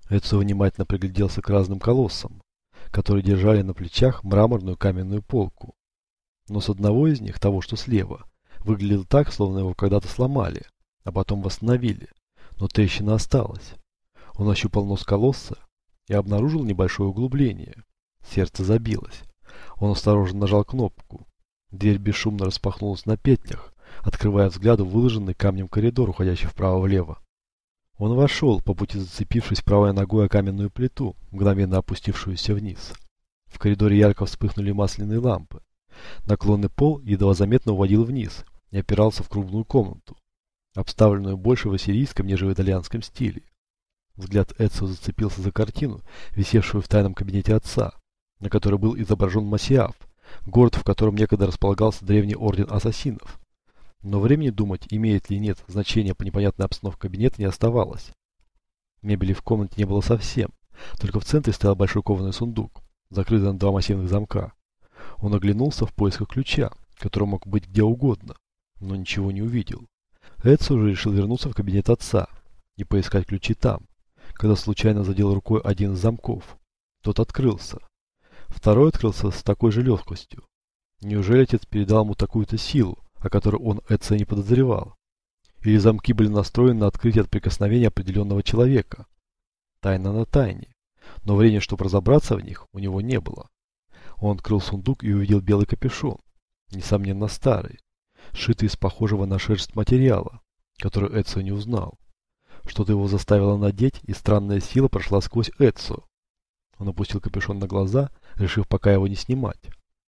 Эцио внимательно пригляделся к разным колоссам, которые держали на плечах мраморную каменную полку. Но с одного из них, того что слева, выглядел так, словно его когда-то сломали, а потом восстановили, но трещина осталась. Он ощупал нос колосса и обнаружил небольшое углубление. Сердце забилось. Он осторожно нажал кнопку. Дверь бесшумно распахнулась на петлях, открывая взгляду выложенный камнем коридор, уходящий вправо-влево. Он вошел, по пути зацепившись правой ногой о каменную плиту, мгновенно опустившуюся вниз. В коридоре ярко вспыхнули масляные лампы. Наклонный пол едва заметно уводил вниз и опирался в круглую комнату, обставленную больше в ассирийском, нежели в итальянском стиле. Взгляд Эцио зацепился за картину, висевшую в тайном кабинете отца, на которой был изображен Массиаф, город, в котором некогда располагался древний орден ассасинов. Но времени думать, имеет ли нет значения по непонятной обстановке кабинета, не оставалось. Мебели в комнате не было совсем, только в центре стоял большой кованый сундук, закрытый на два массивных замка. Он оглянулся в поисках ключа, который мог быть где угодно, но ничего не увидел. Эцио уже решил вернуться в кабинет отца и поискать ключи там, когда случайно задел рукой один из замков. Тот открылся. Второй открылся с такой же легкостью. Неужели отец передал ему такую-то силу, о которой он, Эцио, не подозревал? Или замки были настроены на открытие от прикосновения определенного человека? Тайна на тайне. Но времени, чтобы разобраться в них, у него не было. Он открыл сундук и увидел белый капюшон, несомненно старый, сшитый из похожего на шерсть материала, который Эцио не узнал. Что-то его заставило надеть, и странная сила прошла сквозь Эцио. Он опустил капюшон на глаза, решив пока его не снимать.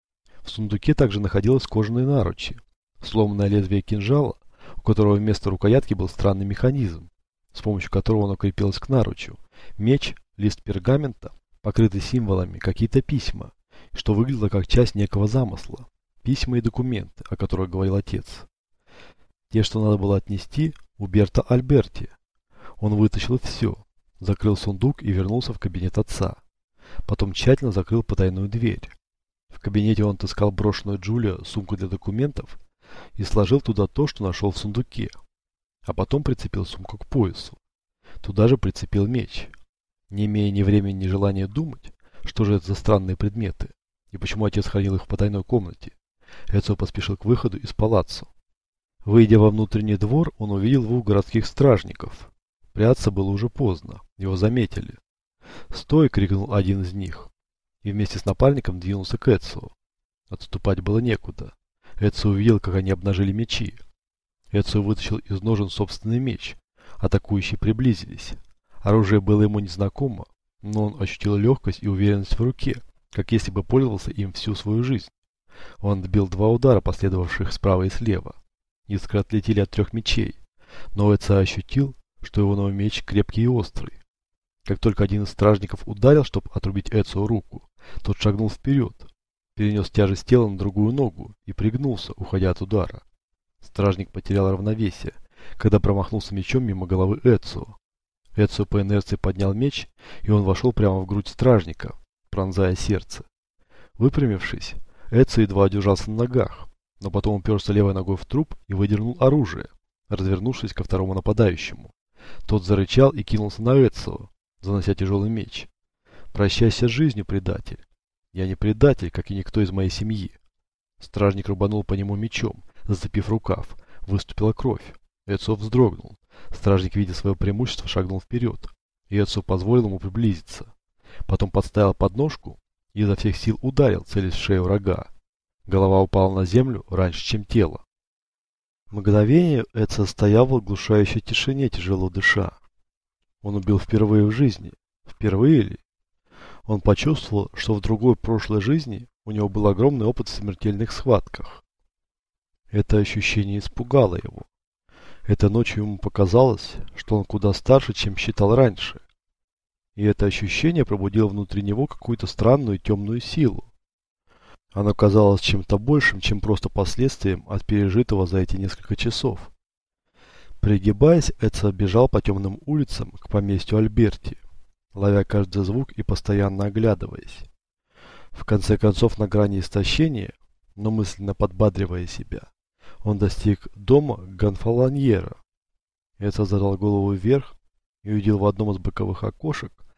В сундуке также находилось кожаные наручи, сломанное лезвие кинжала, у которого вместо рукоятки был странный механизм, с помощью которого оно крепилось к наручу, меч, лист пергамента, покрытый символами, какие-то письма, что выглядело как часть некого замысла, письма и документы, о которых говорил отец. Те, что надо было отнести, Уберто Альберти. Он вытащил все, закрыл сундук и вернулся в кабинет отца. Потом тщательно закрыл потайную дверь. В кабинете он отыскал брошенную Джулио сумку для документов и сложил туда то, что нашел в сундуке. А потом прицепил сумку к поясу. Туда же прицепил меч. Не имея ни времени, ни желания думать, что же это за странные предметы, и почему отец хранил их в потайной комнате, Эцио поспешил к выходу из палаццо. Выйдя во внутренний двор, он увидел двух городских стражников. Прятаться было уже поздно, его заметили. «Стой!» — крикнул один из них, и вместе с напарником двинулся к Эцио. Отступать было некуда. Эцио увидел, как они обнажили мечи. Эцио вытащил из ножен собственный меч. Атакующие приблизились. Оружие было ему незнакомо, но он ощутил легкость и уверенность в руке, как если бы пользовался им всю свою жизнь. Он отбил два удара, последовавших справа и слева. Искры отлетели от трех мечей, но Эцио ощутил, что его новый меч крепкий и острый. Как только один из стражников ударил, чтобы отрубить Эцио руку, тот шагнул вперед, перенес тяжесть тела на другую ногу и пригнулся, уходя от удара. Стражник потерял равновесие, когда промахнулся мечом мимо головы Эцио. Эцио по инерции поднял меч, и он вошел прямо в грудь стражника, пронзая сердце. Выпрямившись, Эцио едва удержался на ногах, но потом уперся левой ногой в труп и выдернул оружие, развернувшись ко второму нападающему. Тот зарычал и кинулся на Эцио, занося тяжелый меч. «Прощайся с жизнью, предатель!» «Я не предатель, как и никто из моей семьи!» Стражник рубанул по нему мечом, зацепив рукав. Выступила кровь. Эцио вздрогнул. Стражник, видя свое преимущество, шагнул вперед, и Эцио позволил ему приблизиться. Потом подставил подножку и изо всех сил ударил, целясь в шею врага. Голова упала на землю раньше, чем тело. Мгновение Эцио стоял в оглушающей тишине, тяжело дыша. Он убил впервые в жизни. Впервые ли? Он почувствовал, что в другой прошлой жизни у него был огромный опыт в смертельных схватках. Это ощущение испугало его. Этой ночью ему показалось, что он куда старше, чем считал раньше. И это ощущение пробудило внутри него какую-то странную темную силу. Оно казалось чем-то большим, чем просто последствием от пережитого за эти несколько часов. Пригибаясь, Эцио бежал по темным улицам к поместью Альберти, ловя каждый звук и постоянно оглядываясь. В конце концов, на грани истощения, но мысленно подбадривая себя, он достиг дома Гонфалоньера. Эцио задрал голову вверх и увидел в одном из боковых окошек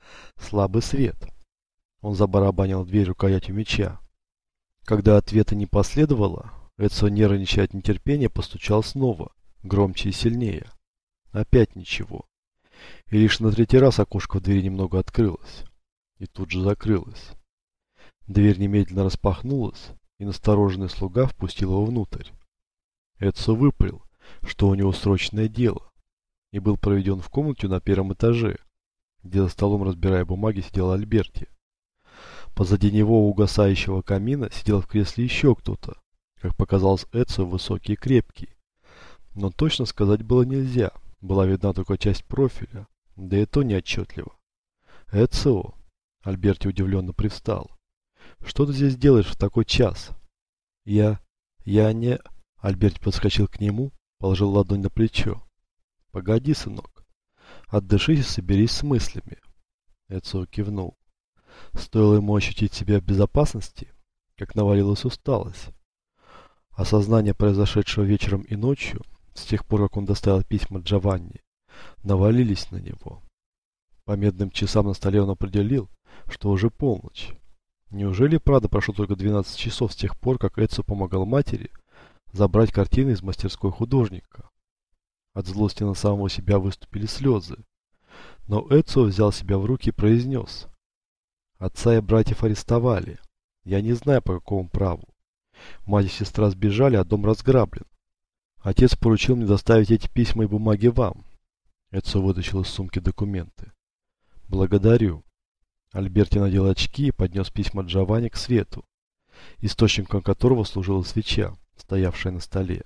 Слабый свет. Он забарабанил в дверь рукоятью меча. Когда ответа не последовало, Эцио, нервничая от нетерпения, постучал снова, громче и сильнее. Опять ничего. И лишь на третий раз окошко в двери немного открылось. И тут же закрылось. Дверь немедленно распахнулась, и настороженный слуга впустил его внутрь. Эцио выпалил, что у него срочное дело, и был проведен в комнату на первом этаже, где за столом, разбирая бумаги, сидел Альберти. Позади него у угасающего камина сидел в кресле еще кто-то, как показалось Эцио, высокий и крепкий. Но точно сказать было нельзя, была видна только часть профиля, да и то неотчетливо. «Эцио!» — Альберти удивленно привстал. «Что ты здесь делаешь в такой час?» «Я не...» — Альберти подскочил к нему, положил ладонь на плечо. «Погоди, сынок. Отдышись и соберись с мыслями». Эцио кивнул. Стоило ему ощутить себя в безопасности, как навалилась усталость. Осознание произошедшего вечером и ночью, с тех пор, как он доставил письма Джованни, навалились на него. По медным часам на столе он определил, что уже полночь. Неужели, правда, прошло только 12 часов с тех пор, как Эцио помогал матери забрать картины из мастерской художника? От злости на самого себя выступили слезы. Но Эцио взял себя в руки и произнес: «Отца и братьев арестовали. Я не знаю, по какому праву. Мать и сестра сбежали, а дом разграблен. Отец поручил мне доставить эти письма и бумаги вам». Эцио вытащил из сумки документы. «Благодарю». Альберти надел очки и поднес письма Джованни к свету, источником которого служила свеча, стоявшая на столе.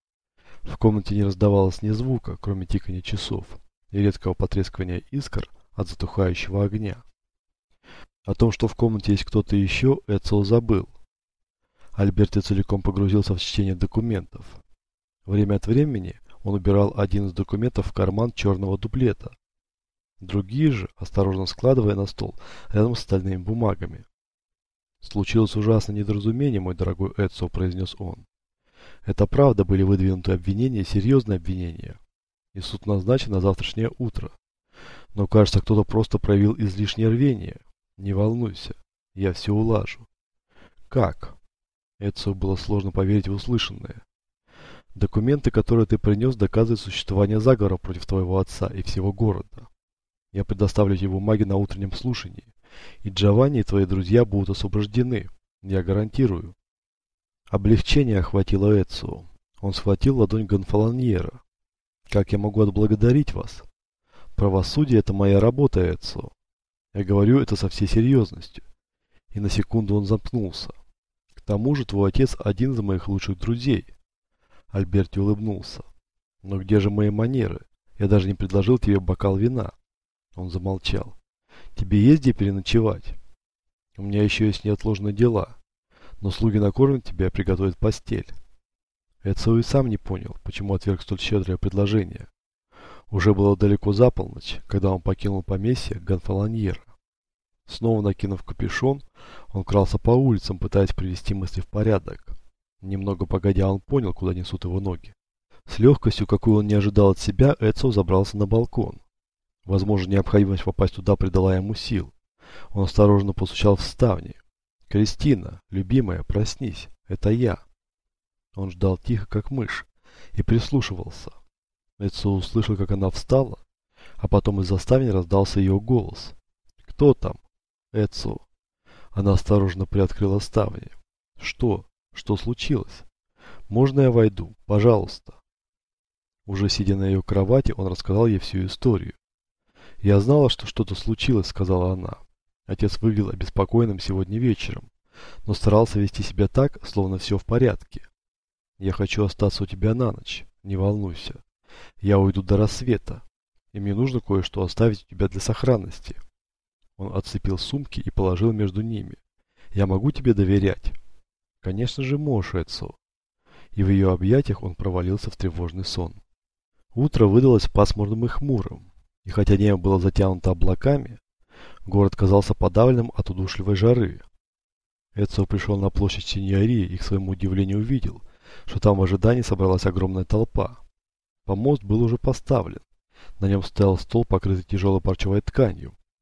В комнате не раздавалось ни звука, кроме тикания часов и редкого потрескивания искр от затухающего огня. О том, что в комнате есть кто-то еще, Эцио забыл. Альберти целиком погрузился в чтение документов. Время от времени он убирал один из документов в карман черного дуплета. Другие же, осторожно складывая на стол рядом с остальными бумагами. «Случилось ужасное недоразумение, мой дорогой Эцио», — произнес он. «Это правда были выдвинуты обвинения, серьезные обвинения. И суд назначен на завтрашнее утро. Но, кажется, кто-то просто проявил излишнее рвение. Не волнуйся, я все улажу». «Как?» Эцио было сложно поверить в услышанное. «Документы, которые ты принес, доказывают существование заговора против твоего отца и всего города. Я предоставлю тебе бумаги на утреннем слушании, и Джованни и твои друзья будут освобождены, я гарантирую». Облегчение охватило Эцио. Он схватил ладонь Гонфалоньера. «Как я могу отблагодарить вас? Правосудие – это моя работа, Эцио. Я говорю это со всей серьезностью». И на секунду он запнулся. «К тому же твой отец один из моих лучших друзей». Альберти улыбнулся. «Но где же мои манеры? Я даже не предложил тебе бокал вина». Он замолчал. «Тебе есть где переночевать? У меня еще есть неотложные дела. Но слуги накормят тебя и приготовят постель». Эцио и сам не понял, почему отверг столь щедрое предложение. Уже было далеко за полночь, когда он покинул поместье Гонфалоньера. Снова накинув капюшон, он крался по улицам, пытаясь привести мысли в порядок. Немного погодя, он понял, куда несут его ноги. С легкостью, какую он не ожидал от себя, Эцио забрался на балкон. Возможно, необходимость попасть туда придала ему сил. Он осторожно постучал в ставни. «Кристина, любимая, проснись, это я». Он ждал тихо, как мышь, и прислушивался. Эцио услышал, как она встала, а потом из-за ставни раздался ее голос. «Кто там?» «Эцио». Она осторожно приоткрыла ставни. «Что? Что случилось? Можно я войду? Пожалуйста». Уже сидя на ее кровати, он рассказал ей всю историю. «Я знала, что что-то случилось», — сказала она. «Отец выглядел обеспокоенным сегодня вечером, но старался вести себя так, словно все в порядке. Я хочу остаться у тебя на ночь, не волнуйся. Я уйду до рассвета, и мне нужно кое-что оставить у тебя для сохранности». Он отцепил сумки и положил между ними. «Я могу тебе доверять?» «Конечно же можешь, Эцио». И в ее объятиях он провалился в тревожный сон. Утро выдалось пасмурным и хмурым, и хотя небо было затянуто облаками, город казался подавленным от удушливой жары. Эцио пришел на площадь Синьории и к своему удивлению увидел, что там в ожидании собралась огромная толпа. Помост был уже поставлен. На нем стоял стол, покрытый тяжелой парчевой тканью,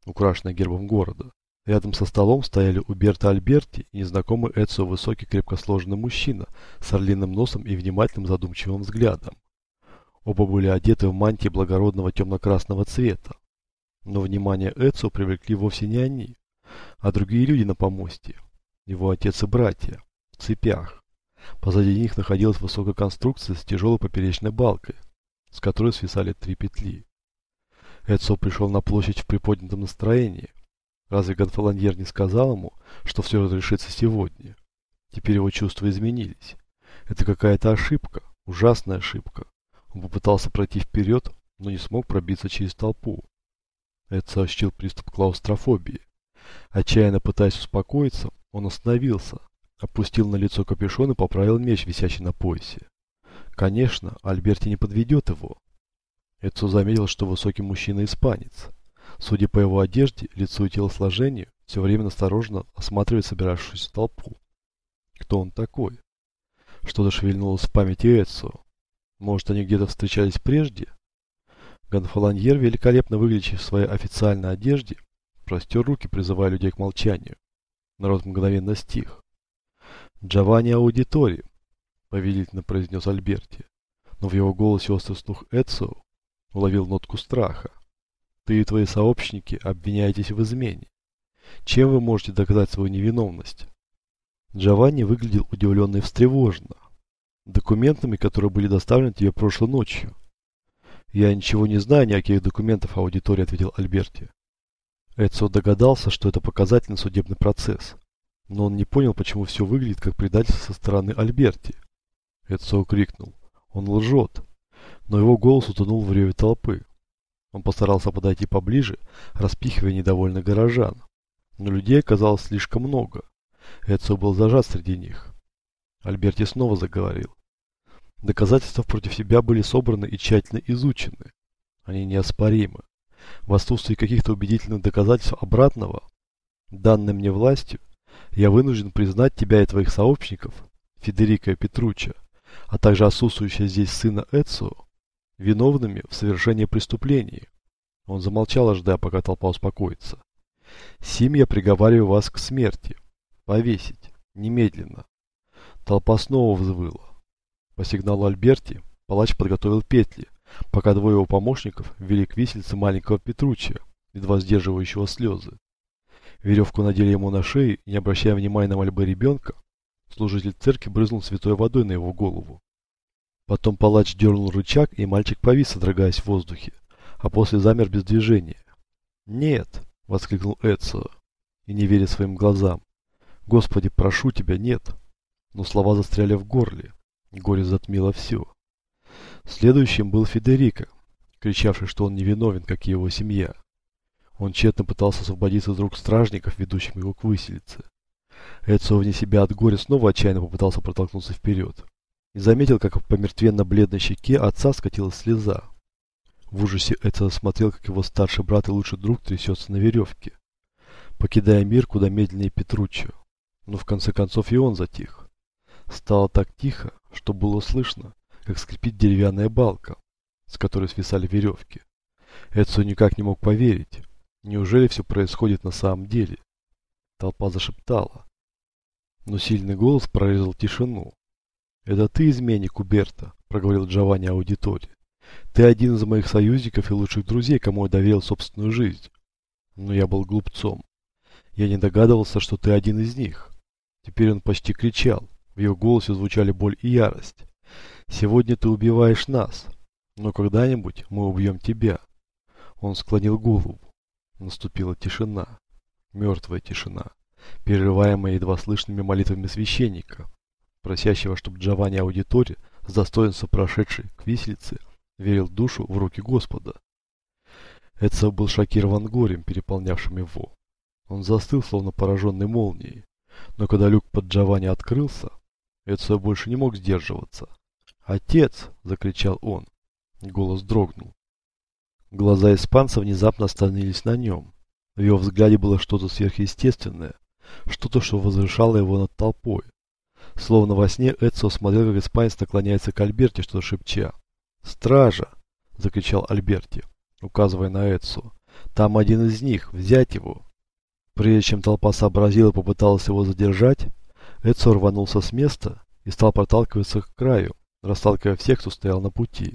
украшенное гербом города. Рядом со столом стояли Уберто Альберти и незнакомый Эцио, высокий, крепко сложенный мужчина с орлиным носом и внимательным задумчивым взглядом. Оба были одеты в мантии благородного темно-красного цвета. Но внимание Эцио привлекли вовсе не они, а другие люди на помосте. Его отец и братья, в цепях. Позади них находилась высокая конструкция с тяжелой поперечной балкой, с которой свисали 3 петли. Эцио пришел на площадь в приподнятом настроении. Разве Гонфалоньер не сказал ему, что все разрешится сегодня? Теперь его чувства изменились. Это какая-то ошибка, ужасная ошибка. Он попытался пройти вперед, но не смог пробиться через толпу. Эцио ощутил приступ клаустрофобии. Отчаянно пытаясь успокоиться, он остановился, опустил на лицо капюшон и поправил меч, висящий на поясе. Конечно, Альберти не подведет его. Эцио заметил, что высокий мужчина испанец. Судя по его одежде, лицу и телосложению, все время осторожно осматривает собиравшуюся толпу. Кто он такой? Что-то шевельнулось в памяти Эцио. Может, они где-то встречались прежде? Гонфалоньер, великолепно выглядящий в своей официальной одежде, простер руки, призывая людей к молчанию. Народ мгновенно стих. «Джованни Аудитори», — повелительно произнес Альберти. Но в его голосе острый слух Эцио уловил нотку страха. «Ты и твои сообщники обвиняетесь в измене. Чем вы можете доказать свою невиновность?» Джованни выглядел удивленно и встревоженно. «Документами, которые были доставлены тебе прошлой ночью». «Я ничего не знаю ни о каких документах, Аудитори», — ответил Альберти. Эцио догадался, что это показательный судебный процесс. Но он не понял, почему все выглядит как предательство со стороны Альберти. Эцио крикнул: «Он лжет!» Но его голос утонул в реве толпы. Он постарался подойти поближе, распихивая недовольных горожан. Но людей оказалось слишком много. Эцио был зажат среди них. Альберти снова заговорил. Доказательства против себя были собраны и тщательно изучены. Они неоспоримы. В отсутствии каких-то убедительных доказательств обратного, данной мне властью, я вынужден признать тебя и твоих сообщников, Федерико и Петруччо, а также отсутствующего здесь сына Эцио, виновными в совершении преступлений. Он замолчал, ожидая, пока толпа успокоится. Сим я приговариваю вас к смерти. Повесить. Немедленно. Толпа снова взвыла. По сигналу Альберти палач подготовил петли, пока двое его помощников вели к виселице маленького Петруччо, едва сдерживающего слезы. Веревку надели ему на шею, и, не обращая внимания на мольбы ребенка, служитель церкви брызнул святой водой на его голову. Потом палач дернул рычаг, и мальчик повис, содрогаясь в воздухе, а после замер без движения. «Нет!» — воскликнул Эцио, и не веря своим глазам. «Господи, прошу тебя, нет!» Но слова застряли в горле, и горе затмило все. Следующим был Федерико, кричавший, что он невиновен, как и его семья. Он тщетно пытался освободиться из рук стражников, ведущих его к виселице. Эцио вне себя от горя снова отчаянно попытался протолкнуться вперед. И заметил, как по мертвенно-бледной щеке отца скатилась слеза. В ужасе Эцио смотрел, как его старший брат и лучший друг трясется на веревке, покидая мир куда медленнее Петруччо. Но в конце концов и он затих. Стало так тихо, что было слышно, как скрипит деревянная балка, с которой свисали веревки. Эцио никак не мог поверить. Неужели все происходит на самом деле? Толпа зашептала. Но сильный голос прорезал тишину. «Это ты, изменник Уберто», — проговорил Джованни Аудитори. «Ты один из моих союзников и лучших друзей, кому я доверил собственную жизнь. Но я был глупцом. Я не догадывался, что ты один из них». Теперь он почти кричал. В его голосе звучали боль и ярость. «Сегодня ты убиваешь нас, но когда-нибудь мы убьем тебя». Он склонил голову. Наступила тишина. Мертвая тишина, прерываемая едва слышными молитвами священника, просящего, чтобы Джованни Аудитори, с достоинством прошедший к виселице, верил душу в руки Господа. Эцио был шокирован горем, переполнявшим его. Он застыл, словно пораженный молнией. Но когда люк под Джованни открылся, Эцио больше не мог сдерживаться. «Отец!» — закричал он. Голос дрогнул. Глаза испанца внезапно остановились на нем. В его взгляде было что-то сверхъестественное, что-то, что возвышало его над толпой. Словно во сне Эцио смотрел, как испанец наклоняется к Альберти, что-то шепча. «Стража!» — закричал Альберти, указывая на Эцио. Там один из них. Взять его. Прежде чем толпа сообразила и попыталась его задержать, Эдсо рванулся с места и стал проталкиваться к краю, расталкивая всех, кто стоял на пути.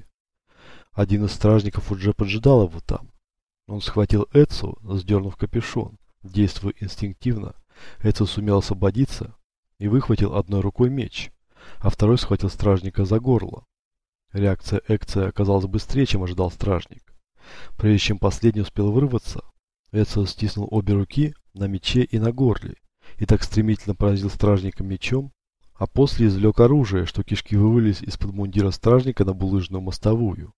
Один из стражников уже поджидал его там. Он схватил Эдсо, сдернув капюшон. Действуя инстинктивно, Эдсо сумел освободиться и выхватил одной рукой меч, а второй схватил стражника за горло. Реакция Экция оказалась быстрее, чем ожидал стражник. Прежде чем последний успел вырваться, Эдсо стиснул обе руки на мече и на горле, и так стремительно поразил стражника мечом, а после извлек оружие, что кишки вывалились из-под мундира стражника на булыжную мостовую.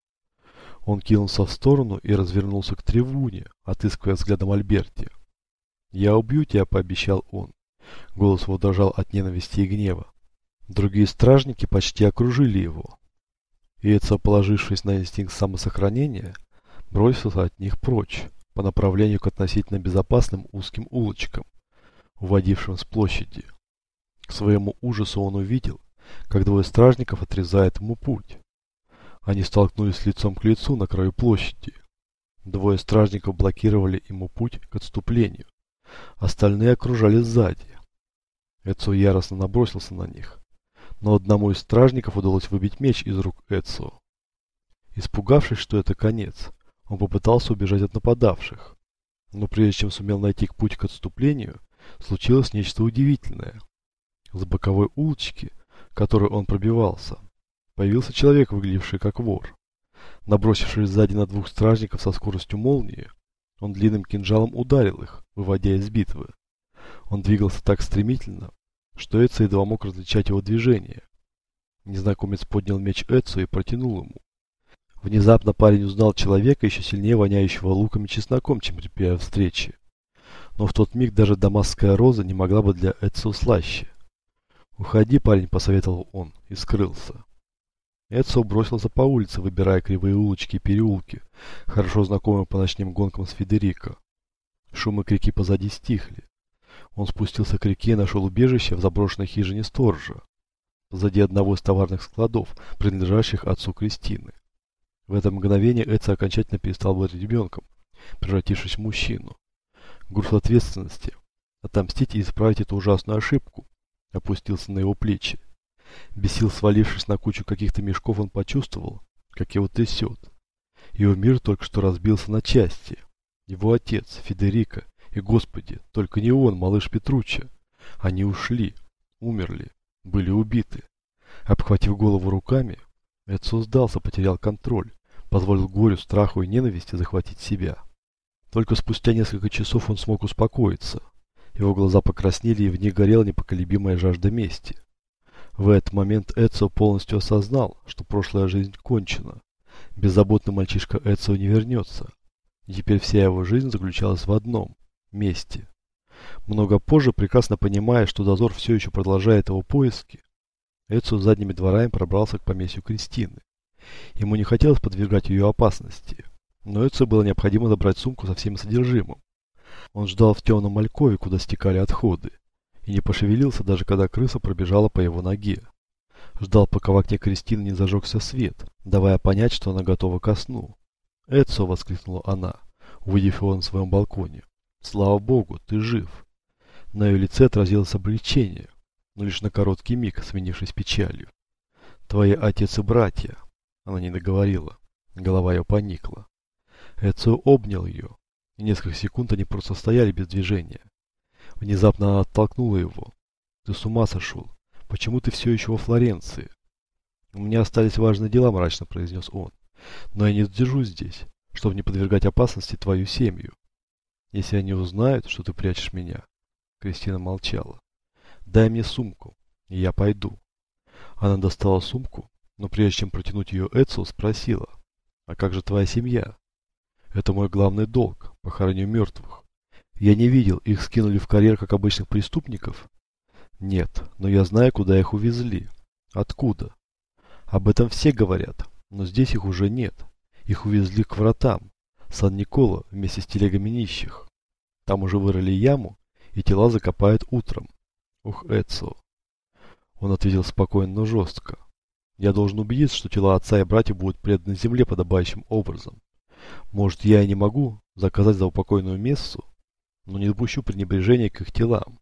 Он кинулся в сторону и развернулся к трибуне, отыскивая взглядом Альберти. «Я убью тебя», — пообещал он. Голос его дрожал от ненависти и гнева. Другие стражники почти окружили его. И Эдсо, положившись на инстинкт самосохранения, бросился от них прочь, по направлению к относительно безопасным узким улочкам, уводившим с площади. К своему ужасу он увидел, как двое стражников отрезают ему путь. Они столкнулись лицом к лицу на краю площади. Двое стражников блокировали ему путь к отступлению. Остальные окружали сзади. Эдсо яростно набросился на них, но одному из стражников удалось выбить меч из рук Эдсо. Испугавшись, что это конец, он попытался убежать от нападавших. Но прежде чем сумел найти путь к отступлению, случилось нечто удивительное. С боковой улочки, которой он пробивался, появился человек, выглядевший как вор. Набросившись сзади на двух стражников со скоростью молнии, он длинным кинжалом ударил их, выводя из битвы. Он двигался так стремительно, что Эдсо едва мог различать его движения. Незнакомец поднял меч Эдсо и протянул ему. Внезапно парень узнал человека, еще сильнее воняющего луком и чесноком, чем при первой встрече. Но в тот миг даже дамасская роза не могла бы для Эдсо слаще. «Уходи, парень», — посоветовал он, и скрылся. Эдсо бросился по улице, выбирая кривые улочки и переулки, хорошо знакомые по ночным гонкам с Федерико. Шум и крики позади стихли. Он спустился к реке и нашел убежище в заброшенной хижине сторожа, позади одного из товарных складов, принадлежащих отцу Кристины. В это мгновение Эдсо окончательно перестал быть ребенком, превратившись в мужчину. Груз ответственности, отомстить и исправить эту ужасную ошибку, опустился на его плечи. Без сил свалившись на кучу каких-то мешков, он почувствовал, как его трясет. Его мир только что разбился на части. Его отец, Федерико, и, Господи, только не он, малыш Петруччо. Они ушли, умерли, были убиты. Обхватив голову руками, Эдсо сдался, потерял контроль, позволил горю, страху и ненависти захватить себя. Только спустя несколько часов он смог успокоиться. Его глаза покраснели, и в них горела непоколебимая жажда мести. В этот момент Эдсо полностью осознал, что прошлая жизнь кончена. Беззаботный мальчишка Эдсо не вернется. И теперь вся его жизнь заключалась в одном – мести. Много позже, прекрасно понимая, что дозор все еще продолжает его поиски, Эдсо задними дворами пробрался к поместью Кристины. Ему не хотелось подвергать ее опасности, но Эдсо было необходимо забрать сумку со всем содержимым. Он ждал в темном алькове, куда стекали отходы, и не пошевелился, даже когда крыса пробежала по его ноге. Ждал, пока в окне Кристины не зажегся свет, давая понять, что она готова ко сну. «Эдсо!» — воскликнула она, увидев его на своем балконе. «Слава Богу, ты жив!» На ее лице отразилось облегчение, но лишь на короткий миг, сменившись печалью. «Твои отец и братья!» Она не договорила. Голова ее поникла. Эдсо обнял ее, и несколько секунд они просто стояли без движения. Внезапно она оттолкнула его. «Ты с ума сошел? Почему ты все еще во Флоренции?» «У меня остались важные дела», — мрачно произнес он. «Но я не сдержусь здесь, чтобы не подвергать опасности твою семью. Если они узнают, что ты прячешь меня...» Кристина молчала. «Дай мне сумку, и я пойду». Она достала сумку, но прежде чем протянуть ее Эдсо, спросила: «А как же твоя семья?» «Это мой главный долг, похороню мертвых. Я не видел, их скинули в карьер как обычных преступников?» «Нет, но я знаю, куда их увезли». «Откуда?» «Об этом все говорят, но здесь их уже нет. Их увезли к вратам, Сан-Николо вместе с телегами нищих. Там уже вырыли яму, и тела закопают утром». «Ух, Эдсо!» Он ответил спокойно, но жестко. «Я должен убедиться, что тела отца и братьев будут преданы земле подобающим образом. Может, я и не могу заказать заупокойную мессу, но не допущу пренебрежения к их телам.